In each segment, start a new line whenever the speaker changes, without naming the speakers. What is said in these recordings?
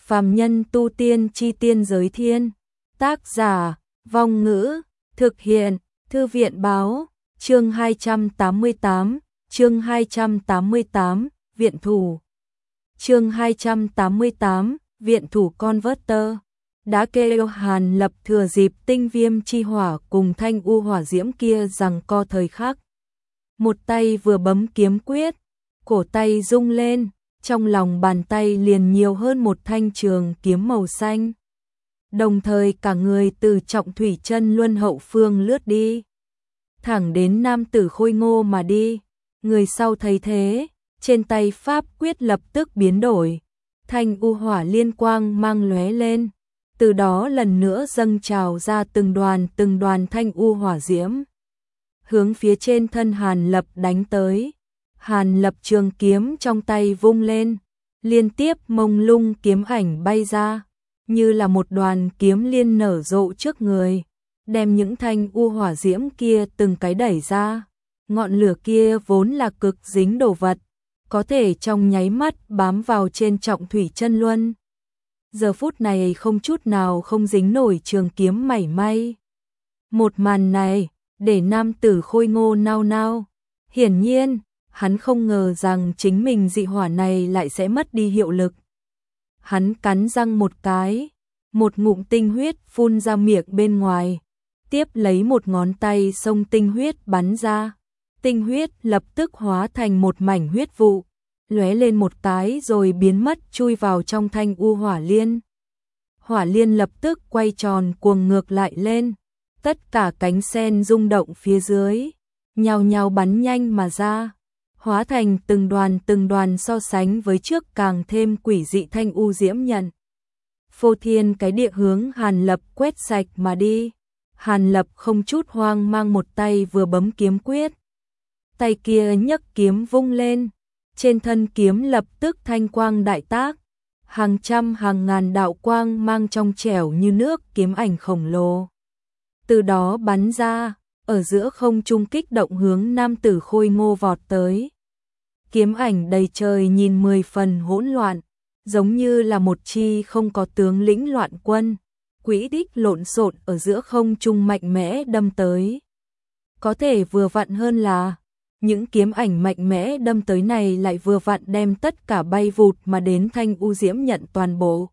Phàm nhân tu tiên chi tiên giới thiên. Tác giả, Vong Ngữ, thực hiện, Thư viện báo, chương 288, Viện thủ. Chương 288, Viện thủ Converter. Đã kêu Hàn Lập thừa dịp tinh viêm chi hỏa cùng thanh u hỏa diễm kia giằng co thời khắc. Một tay vừa bấm kiếm quyết, cổ tay rung lên, trong lòng bàn tay liền nhiều hơn một thanh trường kiếm màu xanh. Đồng thời cả người từ Trọng Thủy Chân Luân hậu phương lướt đi, thẳng đến nam tử Khôi Ngô mà đi. Người sau thấy thế, trên tay pháp quyết lập tức biến đổi, thanh u hỏa liên quang mang lóe lên, từ đó lần nữa dâng trào ra từng đoàn thanh u hỏa diễm, hướng phía trên thân Hàn Lập đánh tới. Hàn Lập trường kiếm trong tay vung lên, liên tiếp mông lung kiếm ảnh bay ra, như là một đoàn kiếm liên nở rộ trước người, đem những thanh u hỏa diễm kia từng cái đẩy ra. Ngọn lửa kia vốn là cực dính đồ vật, có thể trong nháy mắt bám vào trên Trọng Thủy Chân Luân. Giờ phút này không chút nào không dính nổi trường kiếm mảy may. Một màn này, để nam tử Khôi Ngô nao nao. Hiển nhiên, hắn không ngờ rằng chính mình dị hỏa này lại sẽ mất đi hiệu lực. Hắn cắn răng một cái, một ngụm tinh huyết phun ra miệng bên ngoài, tiếp lấy một ngón tay xông tinh huyết bắn ra. Tinh huyết lập tức hóa thành một mảnh huyết vụ, lóe lên một cái rồi biến mất chui vào trong thanh u hỏa liên. Hỏa liên lập tức quay tròn cuồng ngược lại lên, tất cả cánh sen rung động phía dưới, nhao nhao bắn nhanh mà ra, hóa thành từng đoàn so sánh với trước càng thêm quỷ dị thanh u diễm nhận. Phô thiên cái địa hướng Hàn Lập quét sạch mà đi. Hàn Lập không chút hoang mang một tay vừa bấm kiếm quyết, tay kia nhấc kiếm vung lên, trên thân kiếm lập tức thanh quang đại tác, hàng trăm hàng ngàn đạo quang mang trong trẻo như nước kiếm ảnh khổng lồ. Từ đó bắn ra, ở giữa không trung kích động hướng nam tử Khôi Ngô vọt tới. Kiếm ảnh đầy trời nhìn 10 phần hỗn loạn, giống như là một chi không có tướng lĩnh loạn quân, quỹ tích lộn xộn ở giữa không trung mạnh mẽ đâm tới. Có thể vừa vặn hơn là, những kiếm ảnh mạnh mẽ đâm tới này lại vừa vặn đem tất cả bay vụt mà đến thanh u diễm nhận toàn bộ.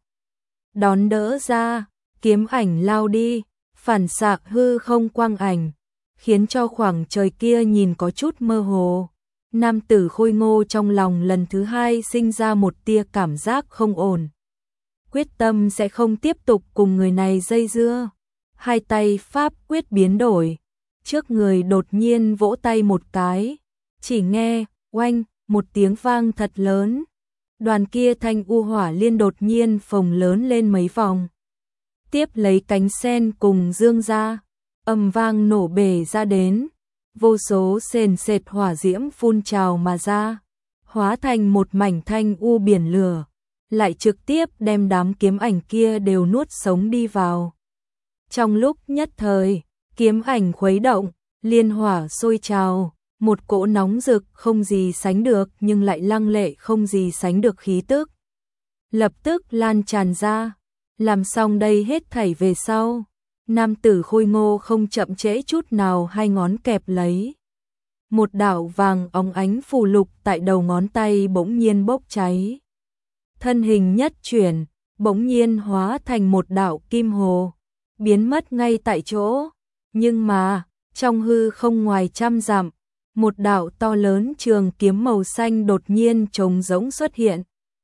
Đón đỡ ra, kiếm ảnh lao đi, phản xạ hư không quang ảnh, khiến cho khoảng trời kia nhìn có chút mơ hồ. Nam tử Khôi Ngô trong lòng lần thứ hai sinh ra một tia cảm giác không ổn. Quyết tâm sẽ không tiếp tục cùng người này dây dưa. Hai tay pháp quyết biến đổi, trước người đột nhiên vỗ tay một cái, chỉ nghe oanh một tiếng vang thật lớn. Đoàn kia thanh u hỏa liên đột nhiên phồng lớn lên mấy vòng, tiếp lấy cánh sen cùng dương ra, ầm vang nổ bể ra đến, vô số sền sệt hỏa diễm phun trào mà ra, hóa thành một mảnh thanh u biển lửa, lại trực tiếp đem đám kiếm ảnh kia đều nuốt sống đi vào. Trong lúc nhất thời, kiếm ảnh khuấy động, liên hỏa sôi trào, một cỗ nóng rực không gì sánh được nhưng lại lăng lệ không gì sánh được khí tức lập tức lan tràn ra. Làm xong đây hết thảy về sau, nam tử Khôi Ngô không chậm trễ chút nào, hai ngón kẹp lấy. Một đạo vàng óng ánh phù lục tại đầu ngón tay bỗng nhiên bốc cháy. Thân hình nhất chuyển, bỗng nhiên hóa thành một đạo kim hồ, biến mất ngay tại chỗ. Nhưng mà, trong hư không ngoài trăm dặm, một đạo to lớn trường kiếm màu xanh đột nhiên trống rỗng xuất hiện.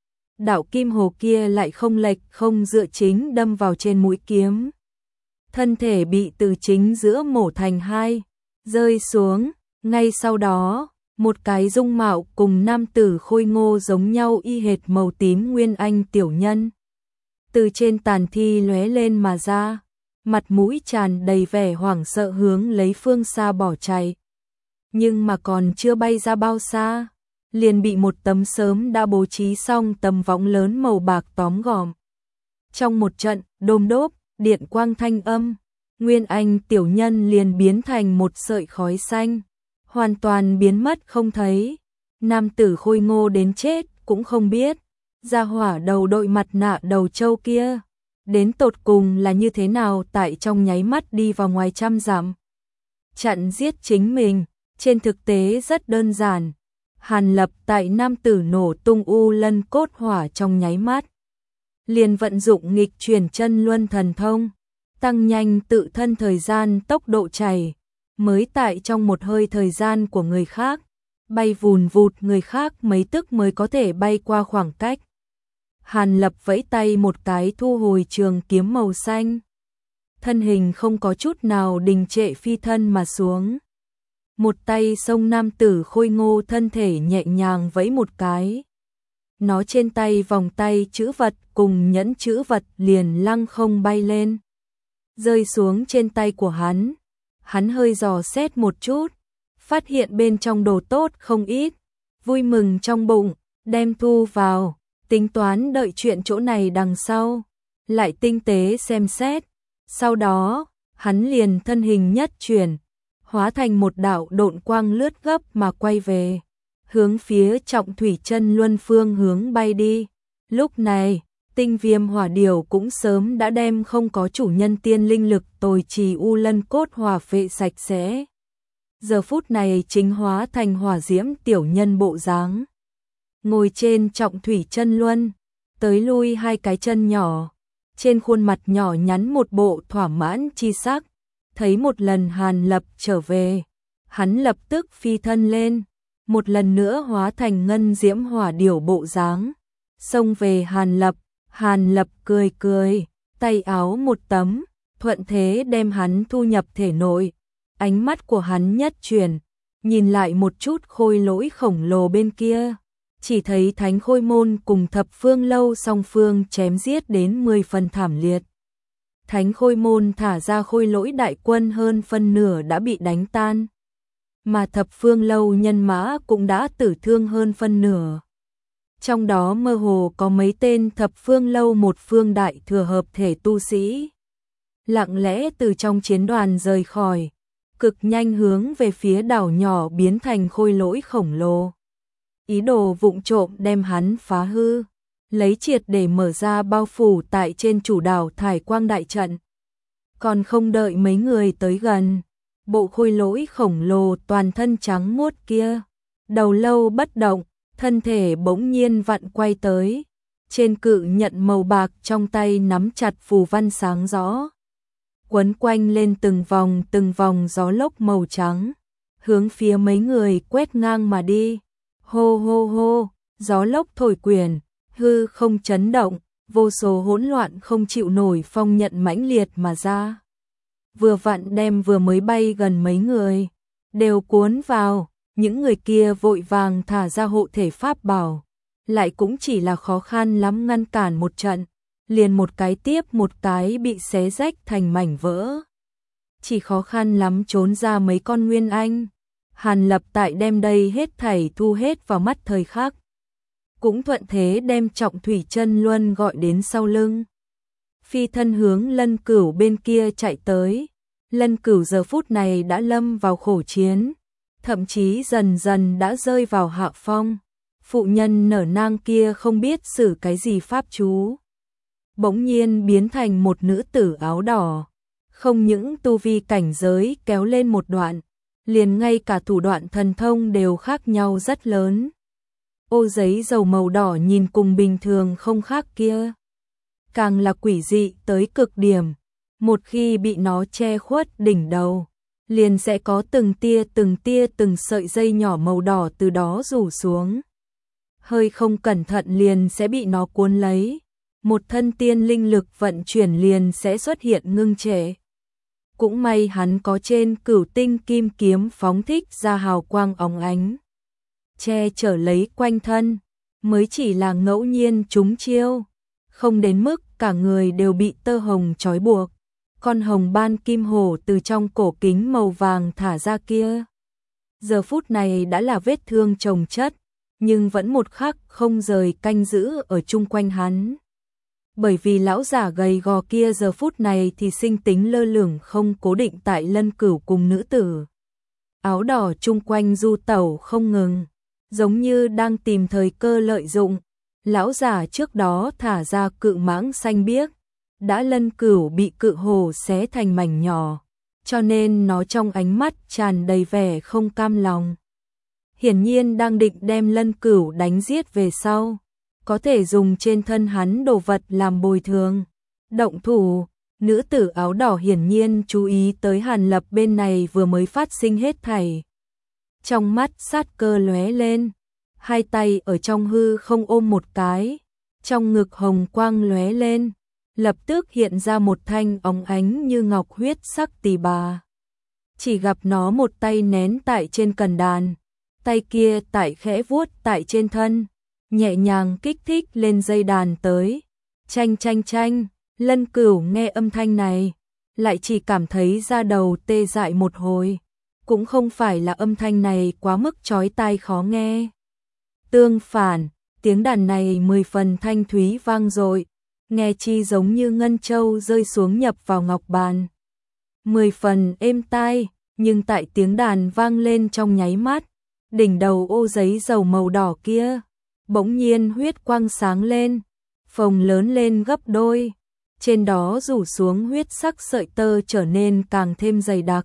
Đạo kim hồ kia lại không lệch không dựa chính đâm vào trên mũi kiếm. Thân thể bị từ chính giữa mổ thành hai, rơi xuống. Ngay sau đó, một cái dung mạo cùng nam tử Khôi Ngô giống nhau y hệt màu tím nguyên anh tiểu nhân, từ trên tàn thi lóe lên mà ra, mặt mũi tràn đầy vẻ hoảng sợ hướng lấy phương xa bỏ chạy. Nhưng mà còn chưa bay ra bao xa, liền bị một tấm sớm đã bố trí xong tấm võng lớn màu bạc tóm gọn. Trong một trận đôm đốp, điện quang thanh âm, nguyên anh tiểu nhân liền biến thành một sợi khói xanh, hoàn toàn biến mất không thấy. Nam tử Khôi Ngô đến chết cũng không biết, Gia hỏa đầu đội mặt nạ đầu trâu kia, đến tột cùng là như thế nào tại trong nháy mắt đi vào ngoài trăm dặm. Chặn giết chính mình, trên thực tế rất đơn giản. Hàn Lập tại nam tử nổ tung u lân cốt hỏa trong nháy mắt. Liền vận dụng nghịch chuyển chân luân thần thông, tăng nhanh tự thân thời gian tốc độ chảy, mới tại trong một hơi thời gian của người khác, bay vùn vụt người khác mấy tức mới có thể bay qua khoảng cách. Hàn Lập vẫy tay một cái thu hồi trường kiếm màu xanh. Thân hình không có chút nào đình trệ phi thân mà xuống. Một tay xông nam tử khôi ngô thân thể nhẹ nhàng vẫy một cái. Nó trên tay vòng tay chữ vật cùng nhẫn chữ vật liền lăng không bay lên. Rơi xuống trên tay của hắn. Hắn hơi dò xét một chút, phát hiện bên trong đồ tốt không ít. Vui mừng trong bụng, đem thu vào, tính toán đợi chuyện chỗ này đằng sau. Lại tinh tế xem xét. Sau đó, hắn liền thân hình nhất chuyển, hóa thành một đạo độn quang lướt gấp mà quay về, hướng phía Trọng Thủy Chân Luân phương hướng bay đi. Lúc này, Tinh Viêm Hỏa Điểu cũng sớm đã đem không có chủ nhân tiên linh lực tồi trì u lân cốt hỏa phệ sạch sẽ. Giờ phút này chính hóa thành hỏa diễm tiểu nhân bộ dáng. Ngồi trên Trọng Thủy Chân Luân, tới lui hai cái chân nhỏ. Trên khuôn mặt nhỏ nhắn một bộ thỏa mãn chi sắc, thấy một lần Hàn Lập trở về, hắn lập tức phi thân lên, một lần nữa hóa thành ngân diễm hỏa điểu bộ dáng, xông về Hàn Lập cười cười, tay áo một tấm, thuận thế đem hắn thu nhập thể nội, ánh mắt của hắn nhất chuyển, nhìn lại một chút khôi lỗi khổng lồ bên kia. Chỉ thấy Thánh Khôi Môn cùng Thập Phương Lâu song phương chém giết đến 10 phần thảm liệt. Thánh Khôi Môn thả ra khôi lỗi đại quân hơn phân nửa đã bị đánh tan. Mà Thập Phương Lâu nhân mã cũng đã tử thương hơn phân nửa. Trong đó mơ hồ có mấy tên Thập Phương Lâu một phương đại thừa hợp thể tu sĩ. Lặng lẽ từ trong chiến đoàn rời khỏi, cực nhanh hướng về phía đảo nhỏ biến thành khôi lỗi khổng lồ. Ý đồ vụng trộm đem hắn phá hư, lấy triệt để mở ra bao phủ tại trên chủ đảo thải quang đại trận. Còn không đợi mấy người tới gần, bộ khôi lỗi khổng lồ toàn thân trắng muốt kia, đầu lâu bất động, thân thể bỗng nhiên vặn quay tới, trên cự nhận màu bạc trong tay nắm chặt phù văn sáng rõ, quấn quanh lên từng vòng gió lốc màu trắng, hướng phía mấy người quét ngang mà đi. Hô hô hô, gió lốc thổi quyển, hư không chấn động, vô số hỗn loạn không chịu nổi phong nhận mãnh liệt mà ra. Vừa vặn đem vừa mới bay gần mấy người, đều cuốn vào, những người kia vội vàng thả ra hộ thể pháp bảo, lại cũng chỉ là khó khăn lắm ngăn cản một trận, liền một cái tiếp một cái bị xé rách thành mảnh vỡ. Chỉ khó khăn lắm trốn ra mấy con nguyên anh. Hàn Lập tại đem đây hết thảy thu hết vào mắt thời khắc. Cũng thuận thế đem Trọng Thủy Chân Luân gọi đến sau lưng. Phi thân hướng Lân Cửu bên kia chạy tới. Lân Cửu giờ phút này đã lâm vào khổ chiến. Thậm chí dần dần đã rơi vào hạ phong. Phụ nhân nở nang kia không biết sử cái gì pháp chú. Bỗng nhiên biến thành một nữ tử áo đỏ. Không những tu vi cảnh giới kéo lên một đoạn, liền ngay cả thủ đoạn thần thông đều khác nhau rất lớn. Ô giấy dầu màu đỏ nhìn cùng bình thường không khác kia, càng là quỷ dị tới cực điểm. Một khi bị nó che khuất đỉnh đầu, liền sẽ có từng sợi dây nhỏ màu đỏ từ đó rủ xuống. Hơi không cẩn thận liền sẽ bị nó cuốn lấy, một thân tiên linh lực vận chuyển liền sẽ xuất hiện ngưng trệ. Cũng may hắn có trên Cửu Tinh Kim Kiếm phóng thích ra hào quang óng ánh, che chở lấy quanh thân, mới chỉ là ngẫu nhiên trúng chiêu, không đến mức cả người đều bị tơ hồng trói buộc. Con hồng ban kim hổ từ trong cổ kính màu vàng thả ra kia, giờ phút này đã là vết thương chồng chất, nhưng vẫn một khắc không rời canh giữ ở chung quanh hắn. Bởi vì lão giả gầy gò kia giờ phút này thì sinh tính lơ lửng không cố định tại Lân Cửu cùng nữ tử áo đỏ chung quanh du tẩu không ngừng, giống như đang tìm thời cơ lợi dụng, lão giả trước đó thả ra cự mãng xanh biếc, đã Lân Cửu bị cự hổ xé thành mảnh nhỏ, cho nên nó trong ánh mắt tràn đầy vẻ không cam lòng. Hiển nhiên đang định đem Lân Cửu đánh giết về sau, có thể dùng trên thân hắn đồ vật làm bồi thường. Động thủ, nữ tử áo đỏ hiển nhiên chú ý tới Hàn Lập bên này vừa mới phát sinh hết thảy. Trong mắt sát cơ lóe lên, hai tay ở trong hư không ôm một cái, trong ngực hồng quang lóe lên, lập tức hiện ra một thanh óng ánh như ngọc huyết sắc tỳ bà. Chỉ gặp nó một tay nén tại trên cần đàn, tay kia tại khẽ vuốt tại trên thân, nhẹ nhàng kích thích lên dây đàn tới. Chanh chanh chanh, Lân Cửu nghe âm thanh này, lại chỉ cảm thấy da đầu tê dại một hồi. Cũng không phải là âm thanh này quá mức chói tai khó nghe. Tương phản, tiếng đàn này 10 phần thanh thúy vang dội, nghe chi giống như ngân châu rơi xuống nhập vào ngọc bàn. 10 phần êm tai, nhưng tại tiếng đàn vang lên trong nháy mắt, đỉnh đầu ô giấy dầu màu đỏ kia, bỗng nhiên huyết quang sáng lên, phồng lớn lên gấp đôi, trên đó rủ xuống huyết sắc sợi tơ trở nên càng thêm dày đặc,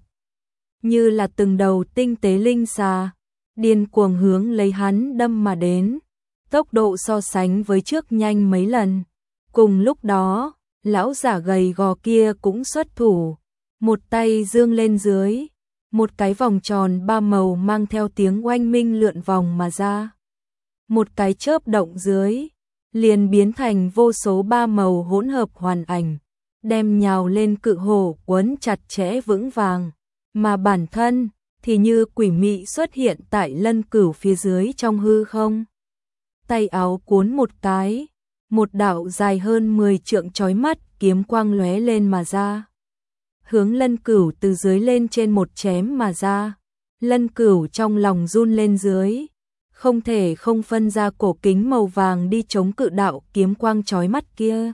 như là từng đầu tinh tế linh xà, điên cuồng hướng lấy hắn đâm mà đến, tốc độ so sánh với trước nhanh mấy lần. Cùng lúc đó, lão giả gầy gò kia cũng xuất thủ, một tay dương lên dưới, một cái vòng tròn ba màu mang theo tiếng oanh minh lượn vòng mà ra. Một cái chớp động dưới, liền biến thành vô số ba màu hỗn hợp hoàn ảnh, đem nhào lên cự hổ quấn chặt chẽ vững vàng, mà bản thân thì như quỷ mị xuất hiện tại Lân Cửu phía dưới trong hư không. Tay áo cuốn một cái, một đạo dài hơn 10 trượng chói mắt kiếm quang lóe lên mà ra. Hướng Lân Cửu từ dưới lên trên một chém mà ra. Lân Cửu trong lòng run lên dưới, không thể không phân ra cổ kính màu vàng đi chống cự đạo kiếm quang chói mắt kia.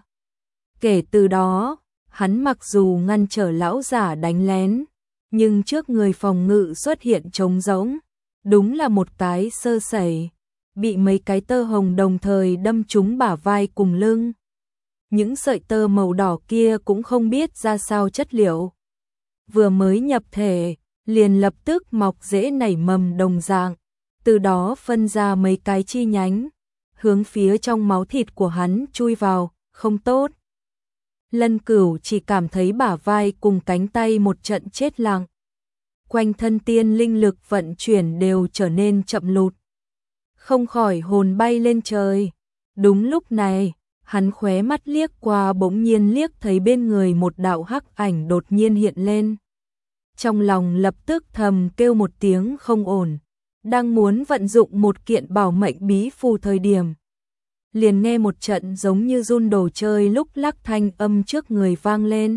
Kể từ đó, hắn mặc dù ngăn trở lão giả đánh lén, nhưng trước người phòng ngự xuất hiện trống rỗng, đúng là một cái sơ sẩy, bị mấy cái tơ hồng đồng thời đâm trúng bả vai cùng lưng. Những sợi tơ màu đỏ kia cũng không biết ra sao chất liệu, vừa mới nhập thể, liền lập tức mọc rễ nảy mầm đồng dạng, từ đó phân ra mấy cái chi nhánh, hướng phía trong máu thịt của hắn chui vào, không tốt. Lân Cửu chỉ cảm thấy bả vai cùng cánh tay một trận chết lặng. Quanh thân tiên linh lực vận chuyển đều trở nên chậm lụt, không khỏi hồn bay lên trời. Đúng lúc này, hắn khóe mắt liếc qua bỗng nhiên liếc thấy bên người một đạo hắc ảnh đột nhiên hiện lên. Trong lòng lập tức thầm kêu một tiếng không ổn, đang muốn vận dụng một kiện bảo mệnh bí phù thời điểm. Liền nghe một trận giống như run đồ chơi lúc lắc thanh âm trước người vang lên.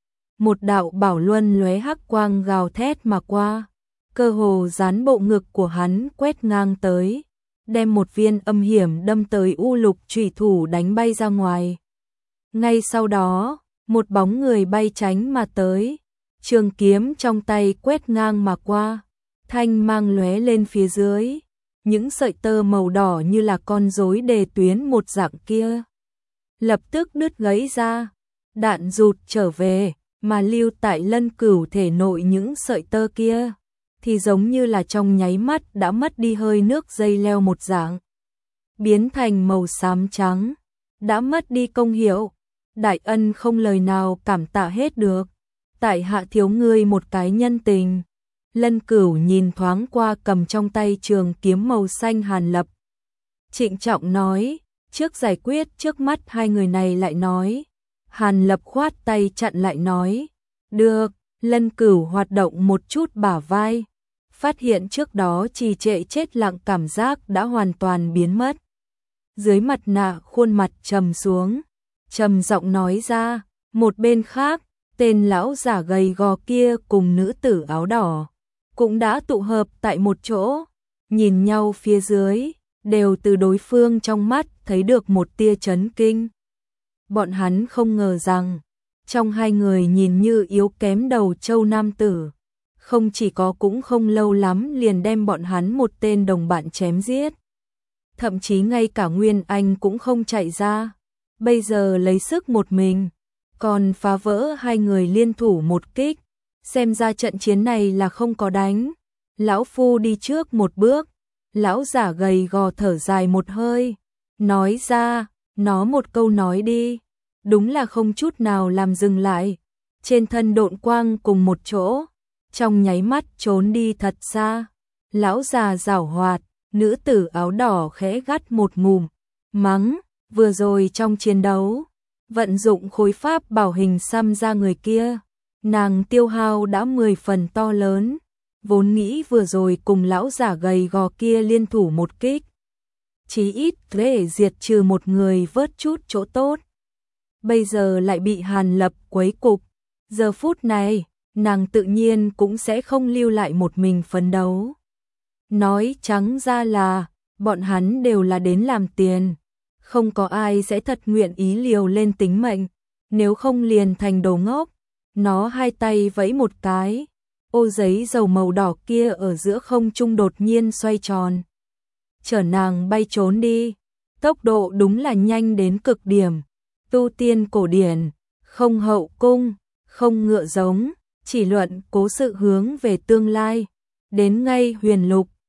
Một đạo bảo luân lóe hắc quang gào thét mà qua, cơ hồ dán bộ ngực của hắn quét ngang tới, đem một viên âm hiểm đâm tới u lục chủy thủ đánh bay ra ngoài. Ngay sau đó, một bóng người bay tránh mà tới, trường kiếm trong tay quét ngang mà qua, thanh mang lóe lên phía dưới, những sợi tơ màu đỏ như là con rối đề tuyến một dạng kia, lập tức đứt gãy ra, đạn rụt trở về, mà lưu tại Lân Cửu thể nội những sợi tơ kia, thì giống như là trong nháy mắt đã mất đi hơi nước dây leo một dạng, biến thành màu xám trắng, đã mất đi công hiệu. Đại ân không lời nào cảm tạ hết được, tại hạ thiếu ngươi một cái nhân tình. Lân Cửu nhìn thoáng qua cầm trong tay trường kiếm màu xanh Hàn Lập, trịnh trọng nói, trước giải quyết trước mắt hai người này lại nói. Hàn Lập khoát tay chặn lại nói, được. Lân Cửu hoạt động một chút bả vai, phát hiện trước đó trì trệ chết lặng cảm giác đã hoàn toàn biến mất. Dưới mặt nạ khuôn mặt trầm xuống, trầm giọng nói ra, một bên khác, tên lão giả gầy gò kia cùng nữ tử áo đỏ cũng đã tụ hợp tại một chỗ, nhìn nhau phía dưới, đều từ đối phương trong mắt thấy được một tia chấn kinh. Bọn hắn không ngờ rằng, trong hai người nhìn như yếu kém đầu châu nam tử, không chỉ có cũng không lâu lắm liền đem bọn hắn một tên đồng bạn chém giết. thậm chí ngay cả Nguyên Anh cũng không chạy ra. Bây giờ lấy sức một mình, còn phá vỡ hai người liên thủ một kích. Xem ra trận chiến này là không có đánh. Lão Phu đi trước một bước. Lão giả gầy gò thở dài một hơi. Nói ra, nó một câu nói đi. Đúng là không chút nào làm dừng lại. Trên thân độn quang cùng một chỗ. Trong nháy mắt trốn đi thật xa. Lão già giảo hoạt, nữ tử áo đỏ khẽ gắt một ngụm. Mắng, vừa rồi trong chiến đấu. Vận dụng khối pháp bảo hình xăm ra người kia. Nàng tiêu hao đã 10 phần to lớn. Vốn nghĩ vừa rồi cùng lão giả gầy gò kia liên thủ một kích. Chí ít để diệt trừ một người vớt chút chỗ tốt. Bây giờ lại bị Hàn Lập quấy cục. Giờ phút này, nàng tự nhiên cũng sẽ không lưu lại một mình phấn đấu. Nói trắng ra là, bọn hắn đều là đến làm tiền. Không có ai sẽ thật nguyện ý liều lên tính mệnh. Nếu không liền thành đồ ngốc. Nó hai tay vẫy một cái. Ô giấy dầu màu đỏ kia ở giữa không trung đột nhiên xoay tròn. Chở nàng bay trốn đi. Tốc độ đúng là nhanh đến cực điểm. Tu tiên cổ điển, không hậu cung, không ngựa giống, chỉ luận cố sự hướng về tương lai. Đến ngay huyền lục,